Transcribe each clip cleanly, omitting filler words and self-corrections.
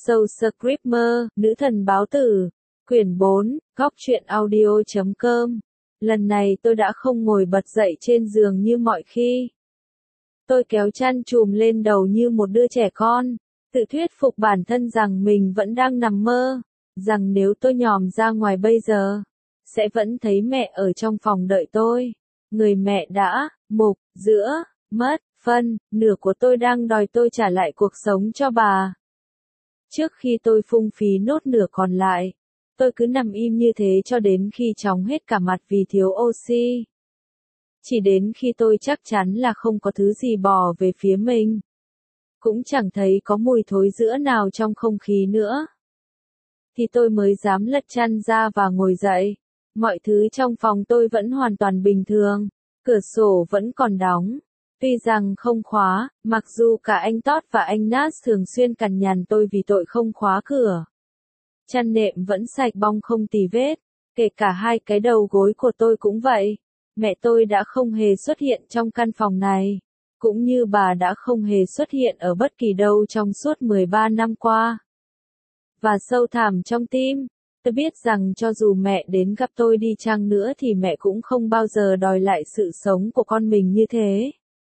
Soul Screamer, Nữ thần báo tử, quyển 4, góc truyện audio.com. Lần này tôi đã không ngồi bật dậy trên giường như mọi khi. Tôi kéo chăn trùm lên đầu như một đứa trẻ con, tự thuyết phục bản thân rằng mình vẫn đang nằm mơ, rằng nếu tôi nhòm ra ngoài bây giờ, sẽ vẫn thấy mẹ ở trong phòng đợi tôi. Người mẹ đã, mục, giữa, mất, phân, nửa của tôi đang đòi tôi trả lại cuộc sống cho bà. Trước khi tôi phung phí nốt nửa còn lại, tôi cứ nằm im như thế cho đến khi chóng hết cả mặt vì thiếu oxy. Chỉ đến khi tôi chắc chắn là không có thứ gì bò về phía mình. Cũng chẳng thấy có mùi thối rữa nào trong không khí nữa. Thì tôi mới dám lật chăn ra và ngồi dậy. Mọi thứ trong phòng tôi vẫn hoàn toàn bình thường. Cửa sổ vẫn còn đóng. Tuy rằng không khóa, mặc dù cả anh Todd và anh Nas thường xuyên cằn nhằn tôi vì tội không khóa cửa. Chăn nệm vẫn sạch bong không tì vết. Kể cả hai cái đầu gối của tôi cũng vậy. Mẹ tôi đã không hề xuất hiện trong căn phòng này. Cũng như bà đã không hề xuất hiện ở bất kỳ đâu trong suốt 13 năm qua. Và sâu thẳm trong tim, tôi biết rằng cho dù mẹ đến gặp tôi đi chăng nữa thì mẹ cũng không bao giờ đòi lại sự sống của con mình như thế.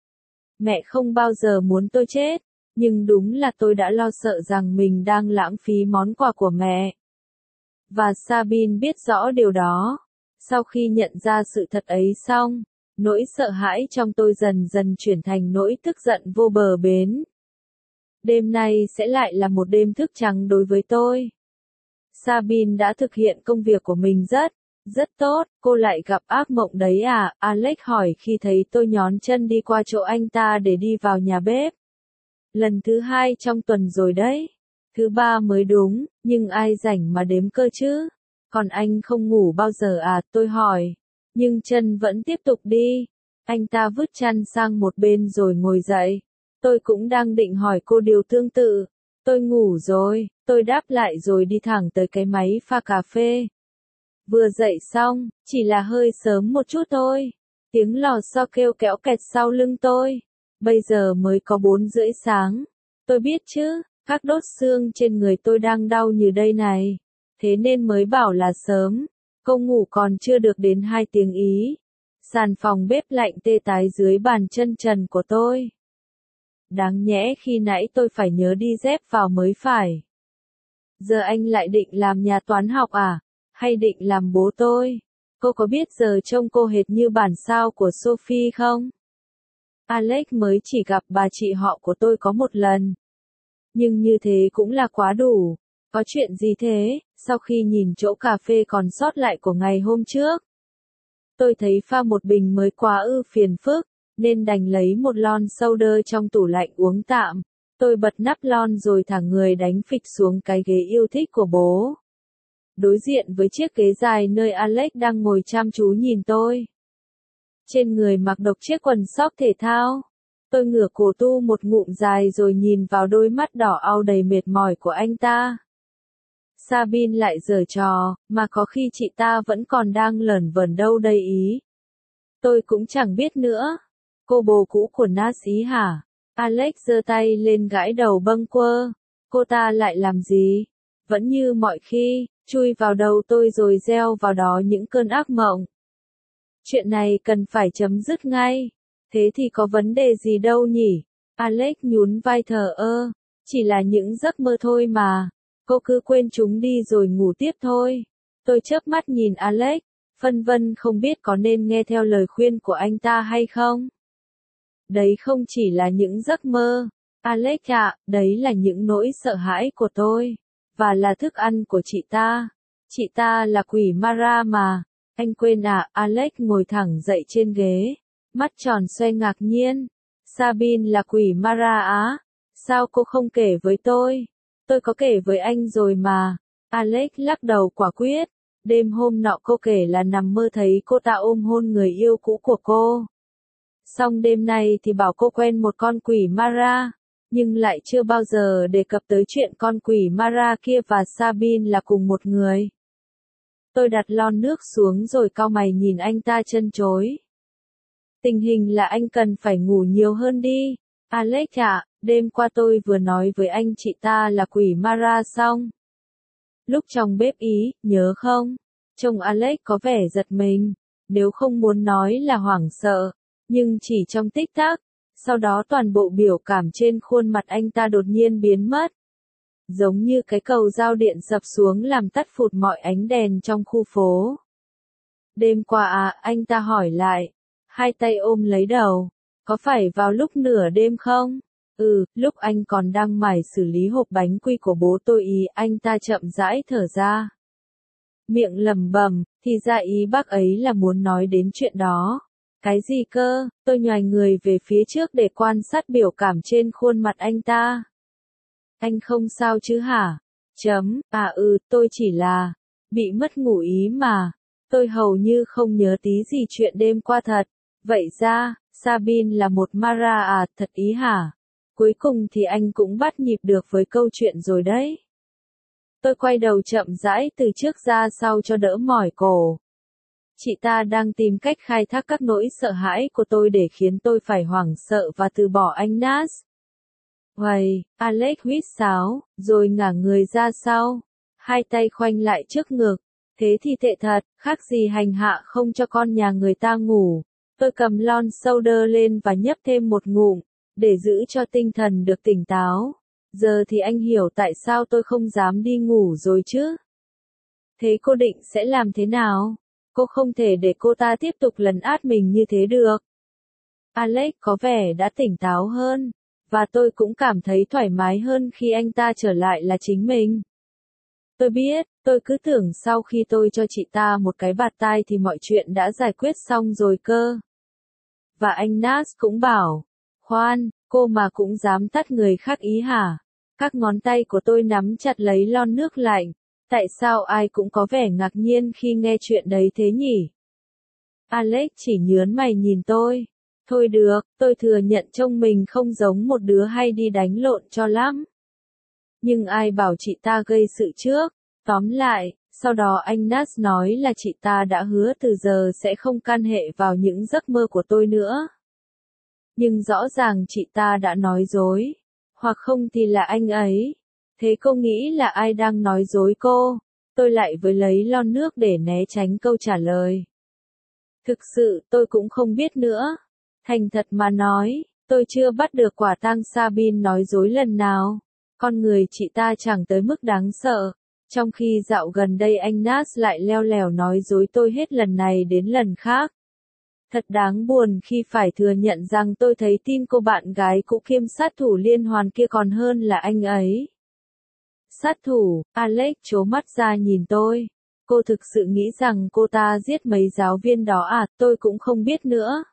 Mẹ không bao giờ muốn tôi chết, nhưng đúng là tôi đã lo sợ rằng mình đang lãng phí món quà của mẹ. Và Sabine biết rõ điều đó. Sau khi nhận ra sự thật ấy xong, nỗi sợ hãi trong tôi dần dần chuyển thành nỗi tức giận vô bờ bến. Đêm nay sẽ lại là một đêm thức trắng đối với tôi. Sabine đã thực hiện công việc của mình rất tốt. Cô lại gặp ác mộng đấy à? Alex hỏi khi thấy tôi nhón chân đi qua chỗ anh ta để đi vào nhà bếp. Lần thứ 2 trong tuần rồi đấy. Thứ 3 mới đúng, nhưng ai rảnh mà đếm cơ chứ? Còn anh không ngủ bao giờ à? Tôi hỏi. Nhưng chân vẫn tiếp tục đi. Anh ta vứt chăn sang một bên rồi ngồi dậy. Tôi cũng đang định hỏi cô điều tương tự. Tôi ngủ rồi, tôi đáp lại rồi đi thẳng tới cái máy pha cà phê. Vừa dậy xong, chỉ là hơi sớm một chút thôi. Tiếng lò xo kêu kéo kẹt sau lưng tôi. Bây giờ mới có 4 rưỡi sáng. Tôi biết chứ, các đốt xương trên người tôi đang đau như đây này. Thế nên mới bảo là sớm. Cô ngủ còn chưa được đến 2 tiếng ý. Sàn phòng bếp lạnh tê tái dưới bàn chân trần của tôi. Đáng nhẽ khi nãy tôi phải nhớ đi dép vào mới phải. Giờ anh lại định làm nhà toán học à? Hay định làm bố tôi? Cô có biết giờ trông cô hệt như bản sao của Sophie không? Alex mới chỉ gặp bà chị họ của tôi có một lần. Nhưng như thế cũng là quá đủ. Có chuyện gì thế? Sau khi nhìn chỗ cà phê còn sót lại của ngày hôm trước, tôi thấy pha một bình mới quá phiền phức, nên đành lấy một lon soda trong tủ lạnh uống tạm. Tôi bật nắp lon rồi thả người đánh phịch xuống cái ghế yêu thích của bố. Đối diện với chiếc ghế dài nơi Alex đang ngồi chăm chú nhìn tôi. Trên người mặc độc chiếc quần sóc thể thao. Tôi ngửa cổ tu một ngụm dài rồi nhìn vào đôi mắt đỏ au đầy mệt mỏi của anh ta. Sabine lại giở trò, mà có khi chị ta vẫn còn đang lởn vởn đâu đây ý. Tôi cũng chẳng biết nữa. Cô bồ cũ của Nas ý hả? Alex giơ tay lên gãi đầu bâng quơ. Cô ta lại làm gì? Vẫn như mọi khi, chui vào đầu tôi rồi gieo vào đó những cơn ác mộng. Chuyện này cần phải chấm dứt ngay. Thế thì có vấn đề gì đâu nhỉ? Alex nhún vai thờ ơ. Chỉ là những giấc mơ thôi mà. Cô cứ quên chúng đi rồi ngủ tiếp thôi. Tôi chớp mắt nhìn Alex, phân vân không biết có nên nghe theo lời khuyên của anh ta hay không. Đấy không chỉ là những giấc mơ. Alex ạ, đấy là những nỗi sợ hãi của tôi. Và là thức ăn của chị ta. Chị ta là quỷ Mara mà. Anh quên à? Alex ngồi thẳng dậy trên ghế. Mắt tròn xoe ngạc nhiên. Sabine là quỷ Mara á? Sao cô không kể với tôi? Tôi có kể với anh rồi mà. Alex lắc đầu quả quyết. Đêm hôm nọ cô kể là nằm mơ thấy cô ta ôm hôn người yêu cũ của cô. Xong đêm nay thì bảo cô quen một con quỷ Mara. Nhưng lại chưa bao giờ đề cập tới chuyện con quỷ Mara kia và Sabine là cùng một người. Tôi đặt lon nước xuống rồi cau mày nhìn anh ta trân trối. Tình hình là anh cần phải ngủ nhiều hơn đi. Alex ạ, đêm qua tôi vừa nói với anh chị ta là quỷ Mara xong. Lúc trong bếp ý, nhớ không? Trông Alex có vẻ giật mình, nếu không muốn nói là hoảng sợ, nhưng chỉ trong tích tắc, sau đó toàn bộ biểu cảm trên khuôn mặt anh ta đột nhiên biến mất. Giống như cái cầu giao điện sập xuống làm tắt phụt mọi ánh đèn trong khu phố. Đêm qua à, anh ta hỏi lại, hai tay ôm lấy đầu, có phải vào lúc nửa đêm không? Lúc anh còn đang mải xử lý hộp bánh quy của bố tôi ý, anh ta chậm rãi thở ra. Miệng lẩm bẩm, thì ra ý bác ấy là muốn nói đến chuyện đó. Cái gì cơ? Tôi nhoài người về phía trước để quan sát biểu cảm trên khuôn mặt anh ta. Anh không sao chứ hả? Tôi chỉ là bị mất ngủ ý mà. Tôi hầu như không nhớ tí gì chuyện đêm qua thật. Vậy ra, Sabine là một Mara à, thật ý hả? Cuối cùng thì anh cũng bắt nhịp được với câu chuyện rồi đấy. Tôi quay đầu chậm rãi từ trước ra sau cho đỡ mỏi cổ. Chị ta đang tìm cách khai thác các nỗi sợ hãi của tôi để khiến tôi phải hoảng sợ và từ bỏ anh Nas. Uầy, Alex huýt sáo, rồi ngả người ra sau, hai tay khoanh lại trước ngực. Thế thì tệ thật, khác gì hành hạ không cho con nhà người ta ngủ. Tôi cầm lon soda lên và nhấp thêm một ngụm, để giữ cho tinh thần được tỉnh táo. Giờ thì anh hiểu tại sao tôi không dám đi ngủ rồi chứ. Thế cô định sẽ làm thế nào? Cô không thể để cô ta tiếp tục lấn át mình như thế được. Alex có vẻ đã tỉnh táo hơn, và tôi cũng cảm thấy thoải mái hơn khi anh ta trở lại là chính mình. Tôi biết, tôi cứ tưởng sau khi tôi cho chị ta một cái bạt tai thì mọi chuyện đã giải quyết xong rồi cơ. Và anh Nas cũng bảo, khoan, cô mà cũng dám tắt người khác ý hả? Các ngón tay của tôi nắm chặt lấy lon nước lạnh. Tại sao ai cũng có vẻ ngạc nhiên khi nghe chuyện đấy thế nhỉ? Alex chỉ nhớn mày nhìn tôi. Thôi được, tôi thừa nhận trông mình không giống một đứa hay đi đánh lộn cho lắm. Nhưng ai bảo chị ta gây sự trước? Tóm lại, sau đó anh Nas nói là chị ta đã hứa từ giờ sẽ không can hệ vào những giấc mơ của tôi nữa. Nhưng rõ ràng chị ta đã nói dối. Hoặc không thì là anh ấy. Thế cô nghĩ là ai đang nói dối cô? Tôi lại với lấy lon nước để né tránh câu trả lời. Thực sự tôi cũng không biết nữa. Thành thật mà nói, tôi chưa bắt được quả tang Sabine nói dối lần nào. Con người chị ta chẳng tới mức đáng sợ. Trong khi dạo gần đây anh Nas lại leo lẻo nói dối tôi hết lần này đến lần khác. Thật đáng buồn khi phải thừa nhận rằng tôi thấy tin cô bạn gái cũ kiêm sát thủ liên hoàn kia còn hơn là anh ấy. Sát thủ, Alex trố mắt ra nhìn tôi. Cô thực sự nghĩ rằng cô ta giết mấy giáo viên đó à, tôi cũng không biết nữa.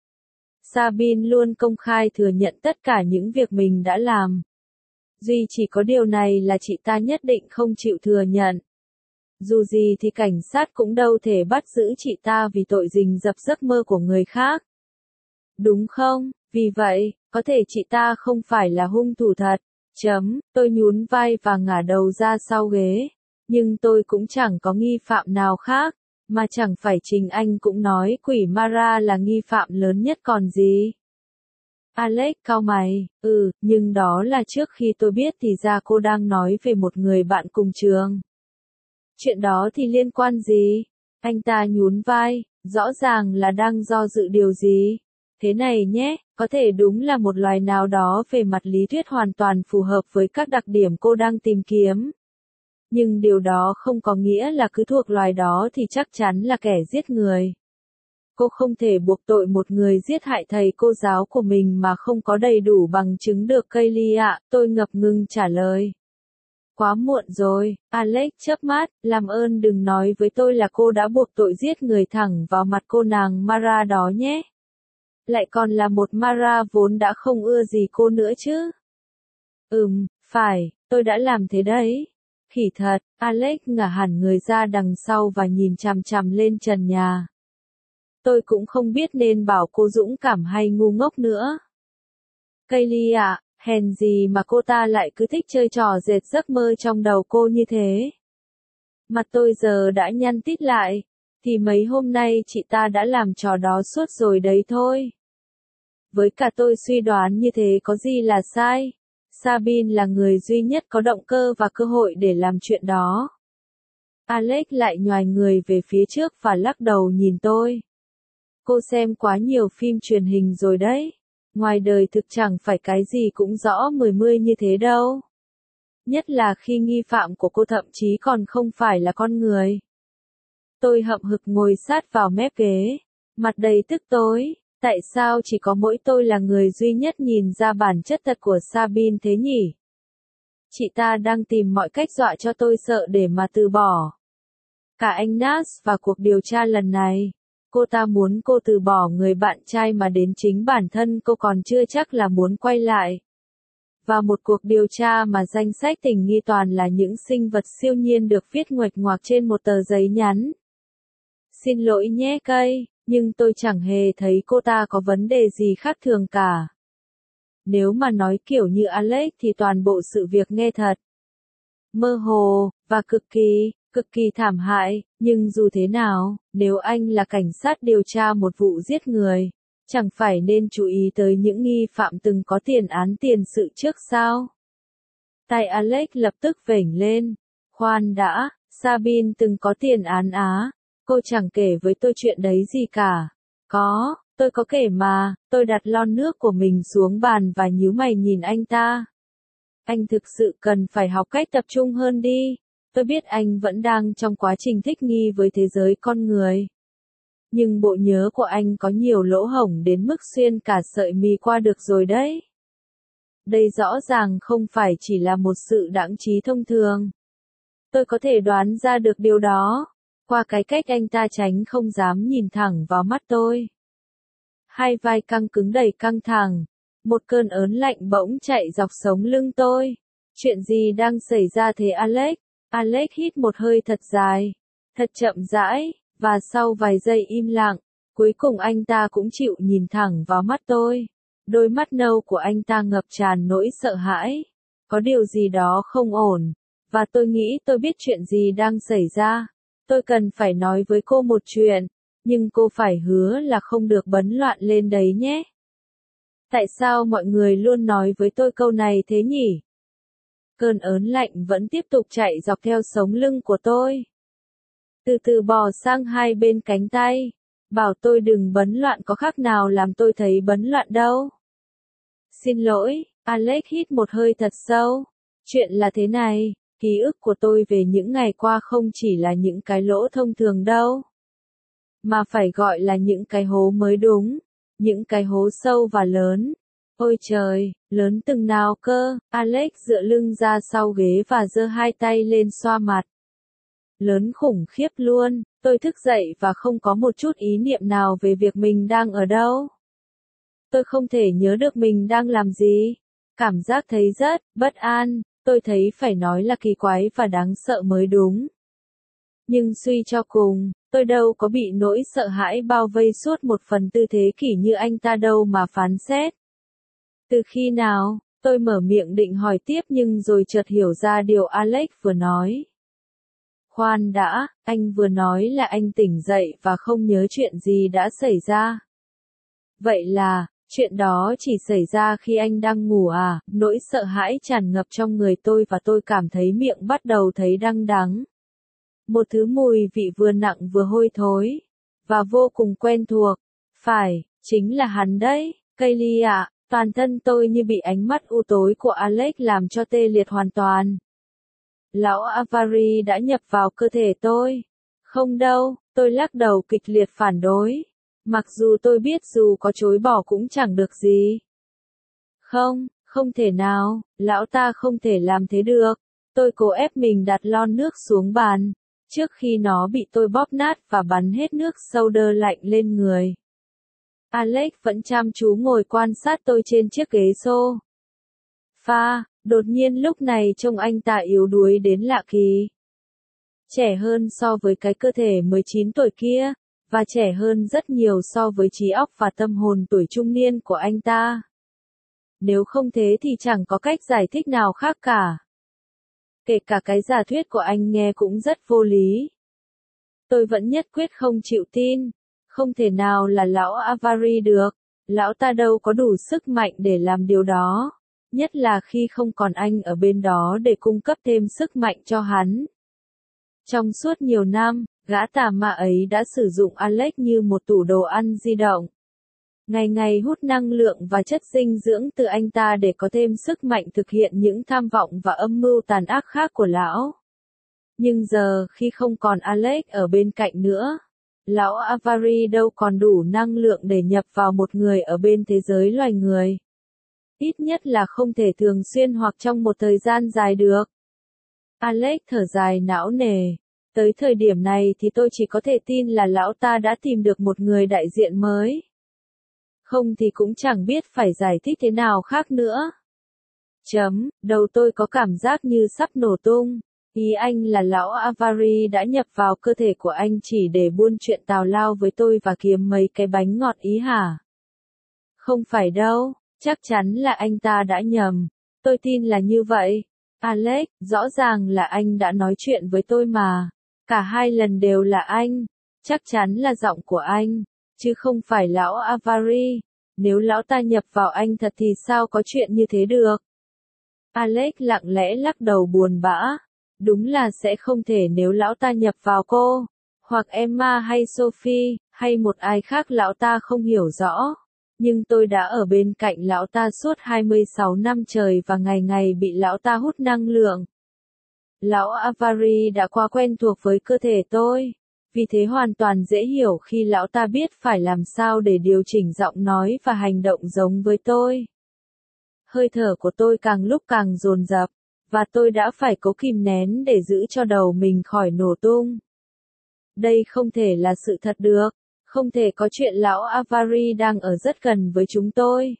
Sabine luôn công khai thừa nhận tất cả những việc mình đã làm. Duy chỉ có điều này là chị ta nhất định không chịu thừa nhận. Dù gì thì cảnh sát cũng đâu thể bắt giữ chị ta vì tội rình rập giấc mơ của người khác. Đúng không? Vì vậy, có thể chị ta không phải là hung thủ thật. Tôi nhún vai và ngả đầu ra sau ghế. Nhưng tôi cũng chẳng có nghi phạm nào khác. Mà chẳng phải chính anh cũng nói quỷ Mara là nghi phạm lớn nhất còn gì. Alex cau mày, nhưng đó là trước khi tôi biết thì ra cô đang nói về một người bạn cùng trường. Chuyện đó thì liên quan gì? Anh ta nhún vai, rõ ràng là đang do dự điều gì. Thế này nhé, có thể đúng là một loài nào đó về mặt lý thuyết hoàn toàn phù hợp với các đặc điểm cô đang tìm kiếm. Nhưng điều đó không có nghĩa là cứ thuộc loài đó thì chắc chắn là kẻ giết người. Cô không thể buộc tội một người giết hại thầy cô giáo của mình mà không có đầy đủ bằng chứng được Kaylee ạ, tôi ngập ngừng trả lời. Quá muộn rồi, Alex chớp mắt, làm ơn đừng nói với tôi là cô đã buộc tội giết người thẳng vào mặt cô nàng Mara đó nhé. Lại còn là một Mara vốn đã không ưa gì cô nữa chứ. Phải, tôi đã làm thế đấy. Khỉ thật, Alex ngả hẳn người ra đằng sau và nhìn chằm chằm lên trần nhà. Tôi cũng không biết nên bảo cô dũng cảm hay ngu ngốc nữa. Kaylee ạ, hèn gì mà cô ta lại cứ thích chơi trò dệt giấc mơ trong đầu cô như thế. Mặt tôi giờ đã nhăn tít lại, thì mấy hôm nay chị ta đã làm trò đó suốt rồi đấy thôi. Với cả tôi suy đoán như thế có gì là sai. Sabine là người duy nhất có động cơ và cơ hội để làm chuyện đó. Alex lại nhoài người về phía trước và lắc đầu nhìn tôi. Cô xem quá nhiều phim truyền hình rồi đấy. Ngoài đời thực chẳng phải cái gì cũng rõ mười mươi như thế đâu. Nhất là khi nghi phạm của cô thậm chí còn không phải là con người. Tôi hậm hực ngồi sát vào mép ghế, mặt đầy tức tối. Tại sao chỉ có mỗi tôi là người duy nhất nhìn ra bản chất thật của Sabine thế nhỉ? Chị ta đang tìm mọi cách dọa cho tôi sợ để mà từ bỏ. Cả anh Nas và cuộc điều tra lần này, cô ta muốn cô từ bỏ người bạn trai mà đến chính bản thân cô còn chưa chắc là muốn quay lại. Và một cuộc điều tra mà danh sách tình nghi toàn là những sinh vật siêu nhiên được viết nguệch ngoạc trên một tờ giấy nhắn. Xin lỗi nhé cây, nhưng tôi chẳng hề thấy cô ta có vấn đề gì khác thường cả. Nếu mà nói kiểu như Alex thì toàn bộ sự việc nghe thật mơ hồ, và cực kỳ thảm hại, nhưng dù thế nào, nếu anh là cảnh sát điều tra một vụ giết người, chẳng phải nên chú ý tới những nghi phạm từng có tiền án tiền sự trước sao? Tai Alex lập tức vểnh lên. Khoan đã, Sabine từng có tiền án á, cô chẳng kể với tôi chuyện đấy gì cả. Có, tôi có kể mà, tôi đặt lon nước của mình xuống bàn và nhíu mày nhìn anh ta. Anh thực sự cần phải học cách tập trung hơn đi. Tôi biết anh vẫn đang trong quá trình thích nghi với thế giới con người. Nhưng bộ nhớ của anh có nhiều lỗ hổng đến mức xuyên cả sợi mì qua được rồi đấy. Đây rõ ràng không phải chỉ là một sự đãng trí thông thường. Tôi có thể đoán ra được điều đó, qua cái cách anh ta tránh không dám nhìn thẳng vào mắt tôi. Hai vai căng cứng đầy căng thẳng. Một cơn ớn lạnh bỗng chạy dọc sống lưng tôi. Chuyện gì đang xảy ra thế Alex? Alex hít một hơi thật dài, thật chậm rãi, và sau vài giây im lặng, cuối cùng anh ta cũng chịu nhìn thẳng vào mắt tôi. Đôi mắt nâu của anh ta ngập tràn nỗi sợ hãi. Có điều gì đó không ổn, và tôi nghĩ tôi biết chuyện gì đang xảy ra. Tôi cần phải nói với cô một chuyện, nhưng cô phải hứa là không được bấn loạn lên đấy nhé. Tại sao mọi người luôn nói với tôi câu này thế nhỉ? Cơn ớn lạnh vẫn tiếp tục chạy dọc theo sống lưng của tôi. Từ từ bò sang hai bên cánh tay. Bảo tôi đừng bấn loạn có khác nào làm tôi thấy bấn loạn đâu. Xin lỗi, Alex hít một hơi thật sâu. Chuyện là thế này, ký ức của tôi về những ngày qua không chỉ là những cái lỗ thông thường đâu. Mà phải gọi là những cái hố mới đúng. Những cái hố sâu và lớn. Ôi trời, lớn từng nào cơ, Alex dựa lưng ra sau ghế và giơ hai tay lên xoa mặt. Lớn khủng khiếp luôn, tôi thức dậy và không có một chút ý niệm nào về việc mình đang ở đâu. Tôi không thể nhớ được mình đang làm gì. Cảm giác thấy rất bất an, tôi thấy phải nói là kỳ quái và đáng sợ mới đúng. Nhưng suy cho cùng, tôi đâu có bị nỗi sợ hãi bao vây suốt một phần tư thế kỷ như anh ta đâu mà phán xét. Từ khi nào, tôi mở miệng định hỏi tiếp nhưng rồi chợt hiểu ra điều Alex vừa nói. Khoan đã, anh vừa nói là anh tỉnh dậy và không nhớ chuyện gì đã xảy ra. Vậy là, chuyện đó chỉ xảy ra khi anh đang ngủ à? Nỗi sợ hãi tràn ngập trong người tôi và tôi cảm thấy miệng bắt đầu thấy đắng đắng. Một thứ mùi vị vừa nặng vừa hôi thối. Và vô cùng quen thuộc. Phải, chính là hắn đấy, Kaylee ạ. Toàn thân tôi như bị ánh mắt u tối của Alex làm cho tê liệt hoàn toàn. Lão Avari đã nhập vào cơ thể tôi. Không đâu, tôi lắc đầu kịch liệt phản đối. Mặc dù tôi biết dù có chối bỏ cũng chẳng được gì. Không, không thể nào, lão ta không thể làm thế được. Tôi cố ép mình đặt lon nước xuống bàn, trước khi nó bị tôi bóp nát và bắn hết nước soda lạnh lên người. Alex vẫn chăm chú ngồi quan sát tôi trên chiếc ghế sofa. Đột nhiên lúc này trông anh ta yếu đuối đến lạ kỳ. Trẻ hơn so với cái cơ thể 19 tuổi kia, và trẻ hơn rất nhiều so với trí óc và tâm hồn tuổi trung niên của anh ta. Nếu không thế thì chẳng có cách giải thích nào khác cả. Kể cả cái giả thuyết của anh nghe cũng rất vô lý. Tôi vẫn nhất quyết không chịu tin. Không thể nào là lão Avari được. Lão ta đâu có đủ sức mạnh để làm điều đó. Nhất là khi không còn anh ở bên đó để cung cấp thêm sức mạnh cho hắn. Trong suốt nhiều năm, gã tà ma ấy đã sử dụng Alex như một tủ đồ ăn di động. Ngày ngày hút năng lượng và chất dinh dưỡng từ anh ta để có thêm sức mạnh thực hiện những tham vọng và âm mưu tàn ác khác của lão. Nhưng giờ khi không còn Alex ở bên cạnh nữa, lão Avari đâu còn đủ năng lượng để nhập vào một người ở bên thế giới loài người. Ít nhất là không thể thường xuyên hoặc trong một thời gian dài được. Alex thở dài não nề. Tới thời điểm này thì tôi chỉ có thể tin là lão ta đã tìm được một người đại diện mới. Không thì cũng chẳng biết phải giải thích thế nào khác nữa. Đầu tôi có cảm giác như sắp nổ tung. Ý anh là lão Avari đã nhập vào cơ thể của anh chỉ để buôn chuyện tào lao với tôi và kiếm mấy cái bánh ngọt ý hả? Không phải đâu, chắc chắn là anh ta đã nhầm. Tôi tin là như vậy. Alex, rõ ràng là anh đã nói chuyện với tôi mà. Cả hai lần đều là anh. Chắc chắn là giọng của anh, chứ không phải lão Avari. Nếu lão ta nhập vào anh thật thì sao có chuyện như thế được? Alex lặng lẽ lắc đầu buồn bã. Đúng là sẽ không thể nếu lão ta nhập vào cô, hoặc Emma hay Sophie, hay một ai khác lão ta không hiểu rõ. Nhưng tôi đã ở bên cạnh lão ta suốt 26 năm trời và ngày ngày bị lão ta hút năng lượng. Lão Avari đã quá quen thuộc với cơ thể tôi. Vì thế hoàn toàn dễ hiểu khi lão ta biết phải làm sao để điều chỉnh giọng nói và hành động giống với tôi. Hơi thở của tôi càng lúc càng dồn dập, và tôi đã phải cố kìm nén để giữ cho đầu mình khỏi nổ tung. Đây không thể là sự thật được, không thể có chuyện lão Avari đang ở rất gần với chúng tôi.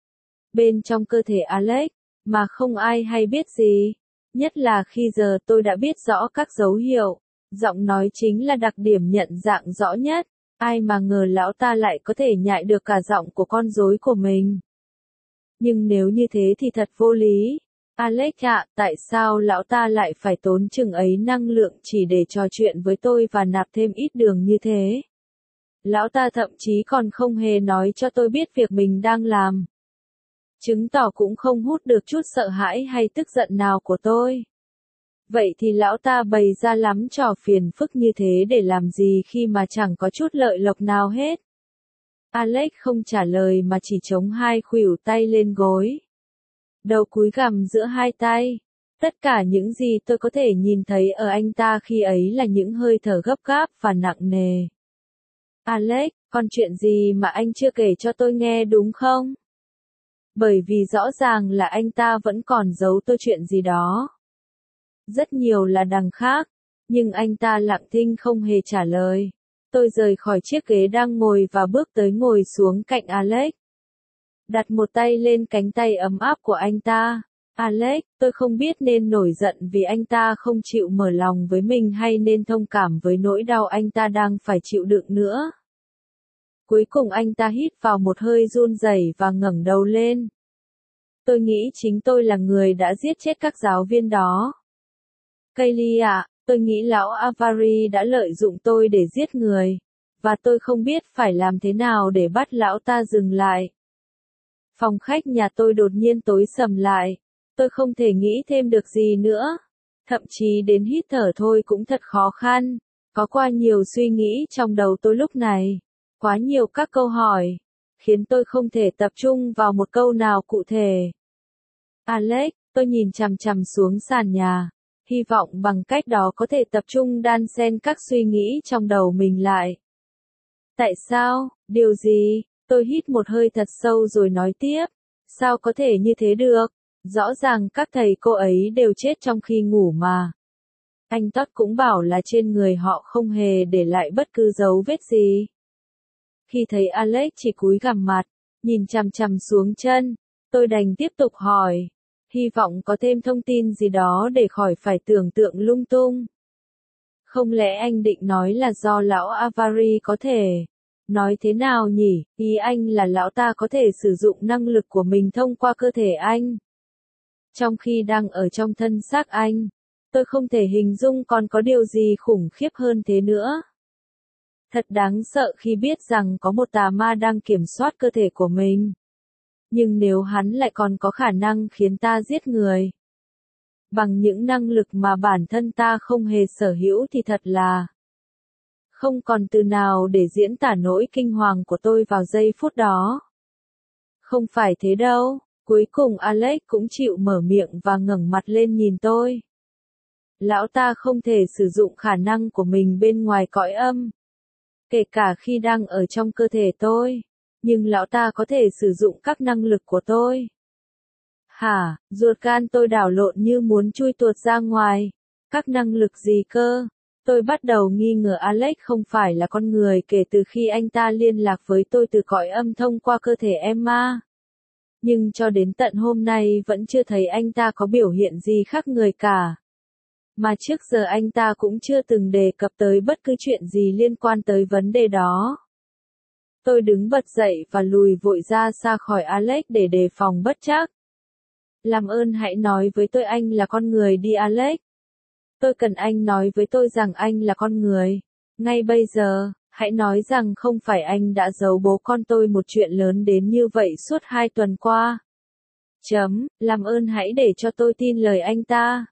Bên trong cơ thể Alex, mà không ai hay biết gì. Nhất là khi giờ tôi đã biết rõ các dấu hiệu. Giọng nói chính là đặc điểm nhận dạng rõ nhất. Ai mà ngờ lão ta lại có thể nhại được cả giọng của con rối của mình. Nhưng nếu như thế thì thật vô lý. Alex ạ, tại sao lão ta lại phải tốn chừng ấy năng lượng chỉ để trò chuyện với tôi và nạp thêm ít đường như thế? Lão ta thậm chí còn không hề nói cho tôi biết việc mình đang làm. Chứng tỏ cũng không hút được chút sợ hãi hay tức giận nào của tôi. Vậy thì lão ta bày ra lắm trò phiền phức như thế để làm gì khi mà chẳng có chút lợi lộc nào hết? Alex không trả lời mà chỉ chống hai khuỷu tay lên gối. Đầu cúi gằm giữa hai tay. Tất cả những gì tôi có thể nhìn thấy ở anh ta khi ấy là những hơi thở gấp gáp và nặng nề. Alex, còn chuyện gì mà anh chưa kể cho tôi nghe đúng không? Bởi vì rõ ràng là anh ta vẫn còn giấu tôi chuyện gì đó. Rất nhiều là đằng khác, nhưng anh ta lặng thinh không hề trả lời. Tôi rời khỏi chiếc ghế đang ngồi và bước tới ngồi xuống cạnh Alex. Đặt một tay lên cánh tay ấm áp của anh ta. Alex, tôi không biết nên nổi giận vì anh ta không chịu mở lòng với mình hay nên thông cảm với nỗi đau anh ta đang phải chịu đựng nữa. Cuối cùng anh ta hít vào một hơi run rẩy và ngẩng đầu lên. Tôi nghĩ chính tôi là người đã giết chết các giáo viên đó. Kaylee ạ, tôi nghĩ lão Avari đã lợi dụng tôi để giết người, và tôi không biết phải làm thế nào để bắt lão ta dừng lại. Phòng khách nhà tôi đột nhiên tối sầm lại. Tôi không thể nghĩ thêm được gì nữa. Thậm chí đến hít thở thôi cũng thật khó khăn. Có quá nhiều suy nghĩ trong đầu tôi lúc này. Quá nhiều các câu hỏi. Khiến tôi không thể tập trung vào một câu nào cụ thể. Alex, tôi nhìn chằm chằm xuống sàn nhà. Hy vọng bằng cách đó có thể tập trung đan xen các suy nghĩ trong đầu mình lại. Tại sao? Điều gì? Tôi hít một hơi thật sâu rồi nói tiếp. Sao có thể như thế được? Rõ ràng các thầy cô ấy đều chết trong khi ngủ mà. Anh Todd cũng bảo là trên người họ không hề để lại bất cứ dấu vết gì. Khi thấy Alex chỉ cúi gằm mặt, nhìn chằm chằm xuống chân, tôi đành tiếp tục hỏi. Hy vọng có thêm thông tin gì đó để khỏi phải tưởng tượng lung tung. Không lẽ anh định nói là do lão Avari có thể... Nói thế nào nhỉ? Ý anh là lão ta có thể sử dụng năng lực của mình thông qua cơ thể anh. Trong khi đang ở trong thân xác anh, tôi không thể hình dung còn có điều gì khủng khiếp hơn thế nữa. Thật đáng sợ khi biết rằng có một tà ma đang kiểm soát cơ thể của mình. Nhưng nếu hắn lại còn có khả năng khiến ta giết người bằng những năng lực mà bản thân ta không hề sở hữu thì thật là không còn từ nào để diễn tả nỗi kinh hoàng của tôi vào giây phút đó. Không phải thế đâu, cuối cùng Alex cũng chịu mở miệng và ngẩng mặt lên nhìn tôi. Lão ta không thể sử dụng khả năng của mình bên ngoài cõi âm, kể cả khi đang ở trong cơ thể tôi, nhưng lão ta có thể sử dụng các năng lực của tôi. Hả, ruột gan tôi đảo lộn như muốn chui tuột ra ngoài. Các năng lực gì cơ? Tôi bắt đầu nghi ngờ Alex không phải là con người kể từ khi anh ta liên lạc với tôi từ cõi âm thông qua cơ thể Emma. Nhưng cho đến tận hôm nay vẫn chưa thấy anh ta có biểu hiện gì khác người cả. Mà trước giờ anh ta cũng chưa từng đề cập tới bất cứ chuyện gì liên quan tới vấn đề đó. Tôi đứng bật dậy và lùi vội ra xa khỏi Alex để đề phòng bất trắc. Làm ơn hãy nói với tôi anh là con người đi Alex. Tôi cần anh nói với tôi rằng anh là con người. Ngay bây giờ, hãy nói rằng không phải anh đã giấu bố con tôi một chuyện lớn đến như vậy suốt 2 tuần qua. Làm ơn hãy để cho tôi tin lời anh ta.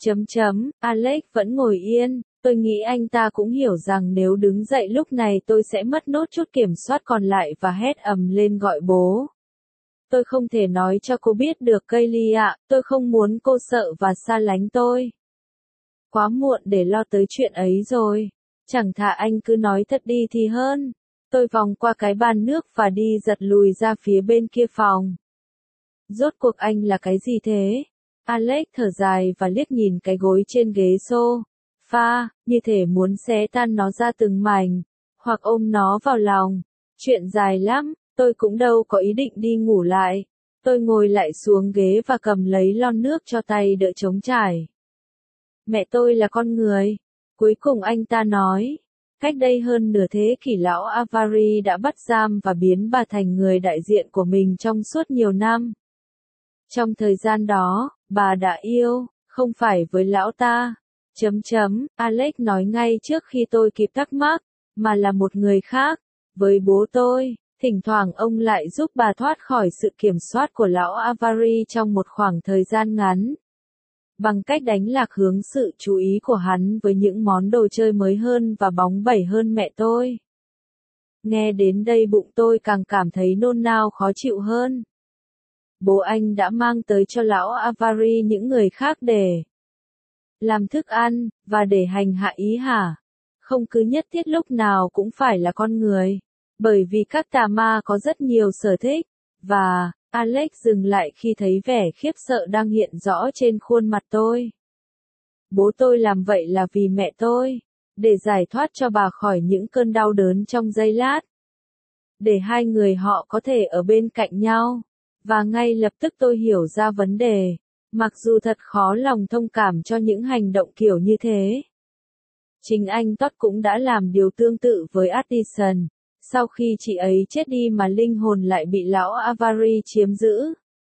Alex vẫn ngồi yên, tôi nghĩ anh ta cũng hiểu rằng nếu đứng dậy lúc này tôi sẽ mất nốt chút kiểm soát còn lại và hét ầm lên gọi bố. Tôi không thể nói cho cô biết được Kaylee ạ, tôi không muốn cô sợ và xa lánh tôi. Quá muộn để lo tới chuyện ấy rồi. Chẳng thà anh cứ nói thật đi thì hơn. Tôi vòng qua cái bàn nước và đi giật lùi ra phía bên kia phòng. Rốt cuộc anh là cái gì thế? Alex thở dài và liếc nhìn cái gối trên ghế sofa, như thể muốn xé tan nó ra từng mảnh, hoặc ôm nó vào lòng. Chuyện dài lắm, tôi cũng đâu có ý định đi ngủ lại. Tôi ngồi lại xuống ghế và cầm lấy lon nước cho tay đỡ trống trải. Mẹ tôi là con người. Cuối cùng anh ta nói. Cách đây hơn nửa thế kỷ lão Avari đã bắt giam và biến bà thành người đại diện của mình trong suốt nhiều năm. Trong thời gian đó, bà đã yêu, không phải với lão ta. Alex nói ngay trước khi tôi kịp thắc mắc, mà là một người khác. Với bố tôi, thỉnh thoảng ông lại giúp bà thoát khỏi sự kiểm soát của lão Avari trong một khoảng thời gian ngắn. Bằng cách đánh lạc hướng sự chú ý của hắn với những món đồ chơi mới hơn và bóng bẩy hơn mẹ tôi. Nghe đến đây bụng tôi càng cảm thấy nôn nao khó chịu hơn. Bố anh đã mang tới cho lão Avari những người khác để làm thức ăn, và để hành hạ ý hả? Không cứ nhất thiết lúc nào cũng phải là con người. Bởi vì các tà ma có rất nhiều sở thích, và Alex dừng lại khi thấy vẻ khiếp sợ đang hiện rõ trên khuôn mặt tôi. Bố tôi làm vậy là vì mẹ tôi, để giải thoát cho bà khỏi những cơn đau đớn trong giây lát. Để hai người họ có thể ở bên cạnh nhau. Và ngay lập tức tôi hiểu ra vấn đề, mặc dù thật khó lòng thông cảm cho những hành động kiểu như thế. Chính anh Todd cũng đã làm điều tương tự với Addison. Sau khi chị ấy chết đi mà linh hồn lại bị lão Avari chiếm giữ.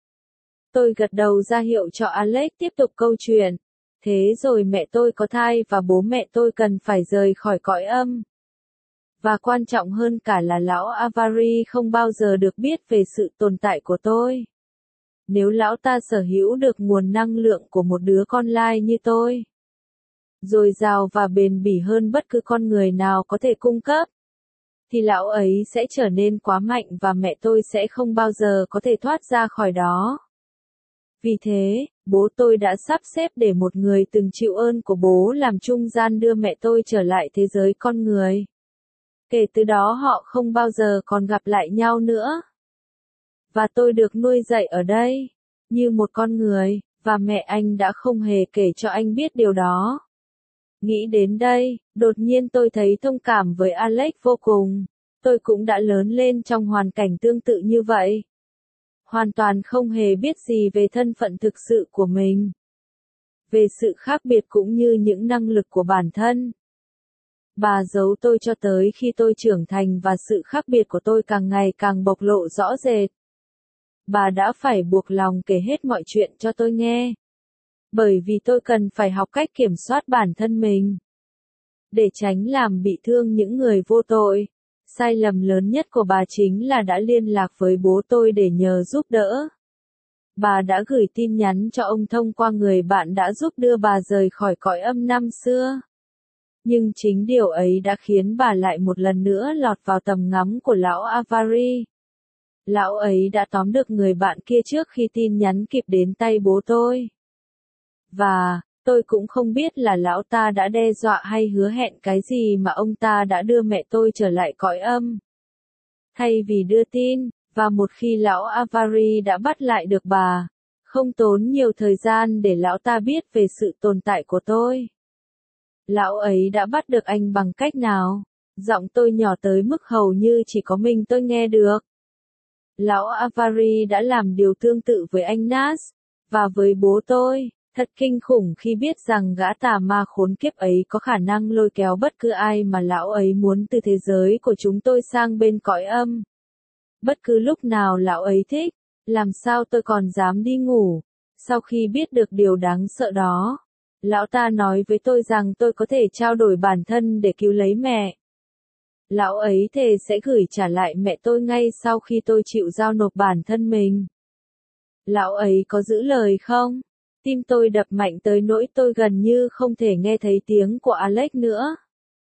Tôi gật đầu ra hiệu cho Alex tiếp tục câu chuyện. Thế rồi mẹ tôi có thai và bố mẹ tôi cần phải rời khỏi cõi âm. Và quan trọng hơn cả là lão Avari không bao giờ được biết về sự tồn tại của tôi. Nếu lão ta sở hữu được nguồn năng lượng của một đứa con lai như tôi, dồi dào và bền bỉ hơn bất cứ con người nào có thể cung cấp, thì lão ấy sẽ trở nên quá mạnh và mẹ tôi sẽ không bao giờ có thể thoát ra khỏi đó. Vì thế, bố tôi đã sắp xếp để một người từng chịu ơn của bố làm trung gian đưa mẹ tôi trở lại thế giới con người. Kể từ đó họ không bao giờ còn gặp lại nhau nữa. Và tôi được nuôi dạy ở đây, như một con người, và mẹ anh đã không hề kể cho anh biết điều đó. Nghĩ đến đây, đột nhiên tôi thấy thông cảm với Alex vô cùng. Tôi cũng đã lớn lên trong hoàn cảnh tương tự như vậy. Hoàn toàn không hề biết gì về thân phận thực sự của mình. Về sự khác biệt cũng như những năng lực của bản thân. Bà giấu tôi cho tới khi tôi trưởng thành và sự khác biệt của tôi càng ngày càng bộc lộ rõ rệt. Bà đã phải buộc lòng kể hết mọi chuyện cho tôi nghe. Bởi vì tôi cần phải học cách kiểm soát bản thân mình. để tránh làm bị thương những người vô tội. Sai lầm lớn nhất của bà chính là đã liên lạc với bố tôi để nhờ giúp đỡ. Bà đã gửi tin nhắn cho ông thông qua người bạn đã giúp đưa bà rời khỏi cõi âm năm xưa. Nhưng chính điều ấy đã khiến bà lại một lần nữa lọt vào tầm ngắm của lão Avari. Lão ấy đã tóm được người bạn kia trước khi tin nhắn kịp đến tay bố tôi. Và, tôi cũng không biết là lão ta đã đe dọa hay hứa hẹn cái gì mà ông ta đã đưa mẹ tôi trở lại cõi âm. Thay vì đưa tin, và một khi lão Avari đã bắt lại được bà, không tốn nhiều thời gian để lão ta biết về sự tồn tại của tôi. Lão ấy đã bắt được anh bằng cách nào? Giọng tôi nhỏ tới mức hầu như chỉ có mình tôi nghe được. Lão Avari đã làm điều tương tự với anh Nas, và với bố tôi. Thật kinh khủng khi biết rằng gã tà ma khốn kiếp ấy có khả năng lôi kéo bất cứ ai mà lão ấy muốn từ thế giới của chúng tôi sang bên cõi âm. Bất cứ lúc nào lão ấy thích, làm sao tôi còn dám đi ngủ? Sau khi biết được điều đáng sợ đó, lão ta nói với tôi rằng tôi có thể trao đổi bản thân để cứu lấy mẹ. Lão ấy thề sẽ gửi trả lại mẹ tôi ngay sau khi tôi chịu giao nộp bản thân mình. Lão ấy có giữ lời không? Tim tôi đập mạnh tới nỗi tôi gần như không thể nghe thấy tiếng của Alex nữa.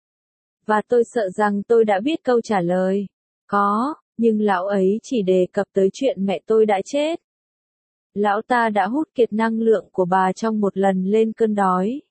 Và tôi sợ rằng tôi đã biết câu trả lời. Có, nhưng lão ấy chỉ đề cập tới chuyện mẹ tôi đã chết. Lão ta đã hút kiệt năng lượng của bà trong một lần lên cơn đói.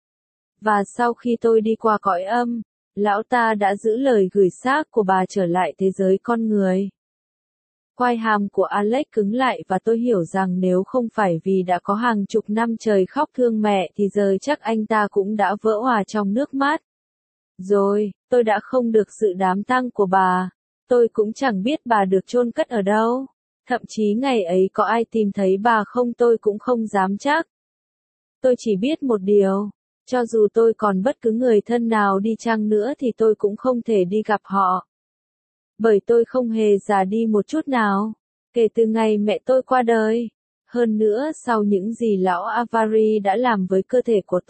Và sau khi tôi đi qua cõi âm, lão ta đã giữ lời gửi xác của bà trở lại thế giới con người. Quai hàm của Alex cứng lại và tôi hiểu rằng nếu không phải vì đã có hàng chục năm trời khóc thương mẹ thì giờ chắc anh ta cũng đã vỡ òa trong nước mắt. Rồi, tôi đã không được dự đám tang của bà. Tôi cũng chẳng biết bà được chôn cất ở đâu. Thậm chí ngày ấy có ai tìm thấy bà không tôi cũng không dám chắc. Tôi chỉ biết một điều. Cho dù tôi còn bất cứ người thân nào đi chăng nữa thì tôi cũng không thể đi gặp họ. Bởi tôi không hề già đi một chút nào, kể từ ngày mẹ tôi qua đời. Hơn nữa sau những gì lão Avari đã làm với cơ thể của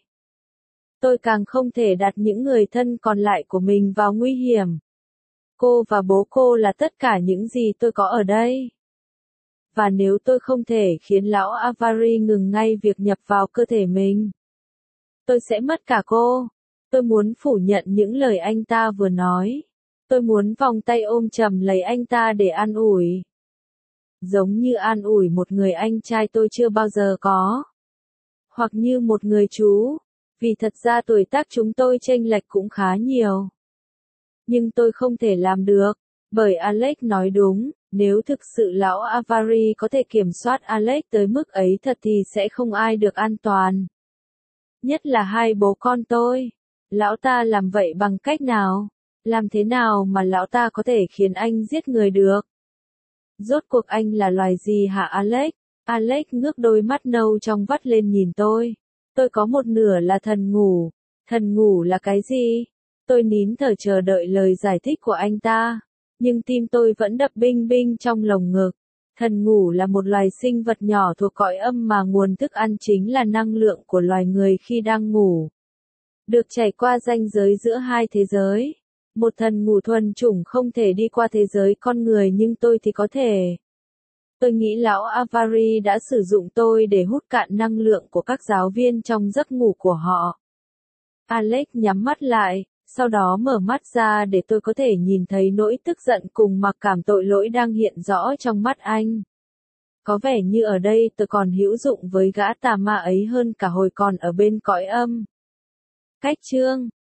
tôi càng không thể đặt những người thân còn lại của mình vào nguy hiểm. Cô và bố cô là tất cả những gì tôi có ở đây. Và nếu tôi không thể khiến lão Avari ngừng ngay việc nhập vào cơ thể mình, tôi sẽ mất cả cô. Tôi muốn phủ nhận những lời anh ta vừa nói. Tôi muốn vòng tay ôm chầm lấy anh ta để an ủi. Giống như an ủi một người anh trai tôi chưa bao giờ có. Hoặc như một người chú. Vì thật ra tuổi tác chúng tôi chênh lệch cũng khá nhiều. Nhưng tôi không thể làm được. Bởi Alex nói đúng, nếu thực sự lão Avari có thể kiểm soát Alex tới mức ấy thật thì sẽ không ai được an toàn. Nhất là hai bố con tôi. Lão ta làm vậy bằng cách nào? Làm thế nào mà lão ta có thể khiến anh giết người được? Rốt cuộc anh là loài gì hả Alex? Alex ngước đôi mắt nâu trong vắt lên nhìn tôi. Tôi có một nửa là thần ngủ. Thần ngủ là cái gì? Tôi nín thở chờ đợi lời giải thích của anh ta. Nhưng tim tôi vẫn đập binh binh trong lồng ngực. Thần ngủ là một loài sinh vật nhỏ thuộc cõi âm mà nguồn thức ăn chính là năng lượng của loài người khi đang ngủ. Được trải qua ranh giới giữa hai thế giới. Một thần ngủ thuần chủng không thể đi qua thế giới con người nhưng tôi thì có thể. Tôi nghĩ lão Avari đã sử dụng tôi để hút cạn năng lượng của các giáo viên trong giấc ngủ của họ. Alex nhắm mắt lại, sau đó mở mắt ra để tôi có thể nhìn thấy nỗi tức giận cùng mặc cảm tội lỗi đang hiện rõ trong mắt anh. Có vẻ như ở đây tôi còn hữu dụng với gã tà ma ấy hơn cả hồi còn ở bên cõi âm. Cách chương